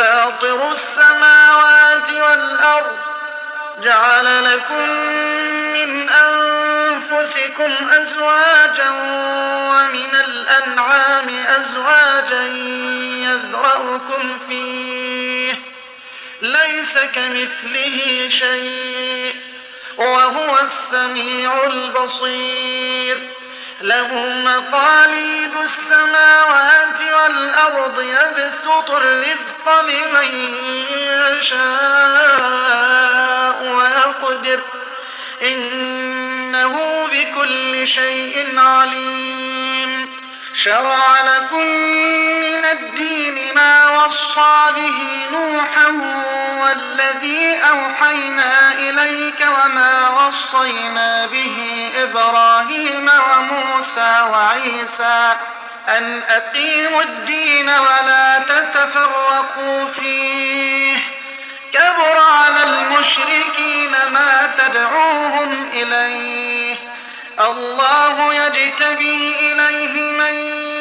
فاطر السماوات والأرض جعل لكم من أنفسكم أزواجا ومن الأنعام أزواجا يذرأكم فيه ليس كمثله شيء وهو السميع البصير له مقاليد السماوات والأرض يبسط الرزق لمن يشاء ويقدر إنه بكل شيء عليم شرع لكم من الدين ما وصى به نوحا والذي أوحينا إليك وما وصينا به إبراهيم وموسى وعيسى أن أقيموا الدين ولا تتفرقوا فيه كبر على المشركين ما تدعوهم إليه الله يجتبي إليه من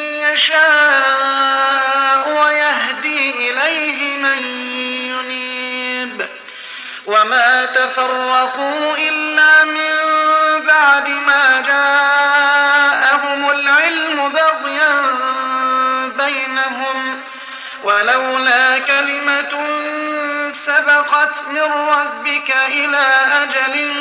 يشاء ويهدي إليه من ينيب وما تفرقوا إلا من بعد ما جاءهم العلم بغيا بينهم ولولا كلمة سبقت من ربك إلى أجل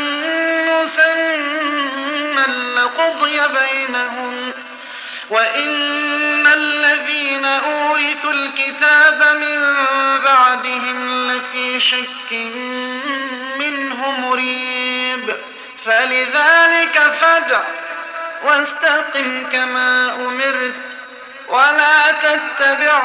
مسمى لقضي بينهم وإن الذين أورثوا الكتاب من بعدهم لفي شك منه مريب فلذلك فادع واستقم كما أمرت ولا تتبع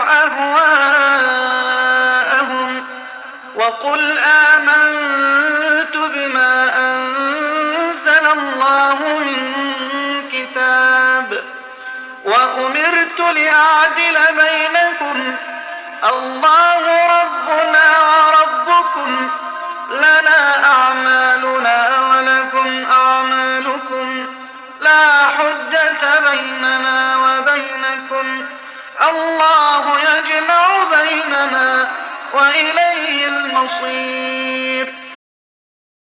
أهواءهم وقل آمنت بما أنزل الله من كتاب وأمرت لأعدل بينكم الله ربنا وربكم لنا أعمالنا ولكم أعمالكم لا حجة بيننا وبينكم الله يجمع بيننا وإليه المصير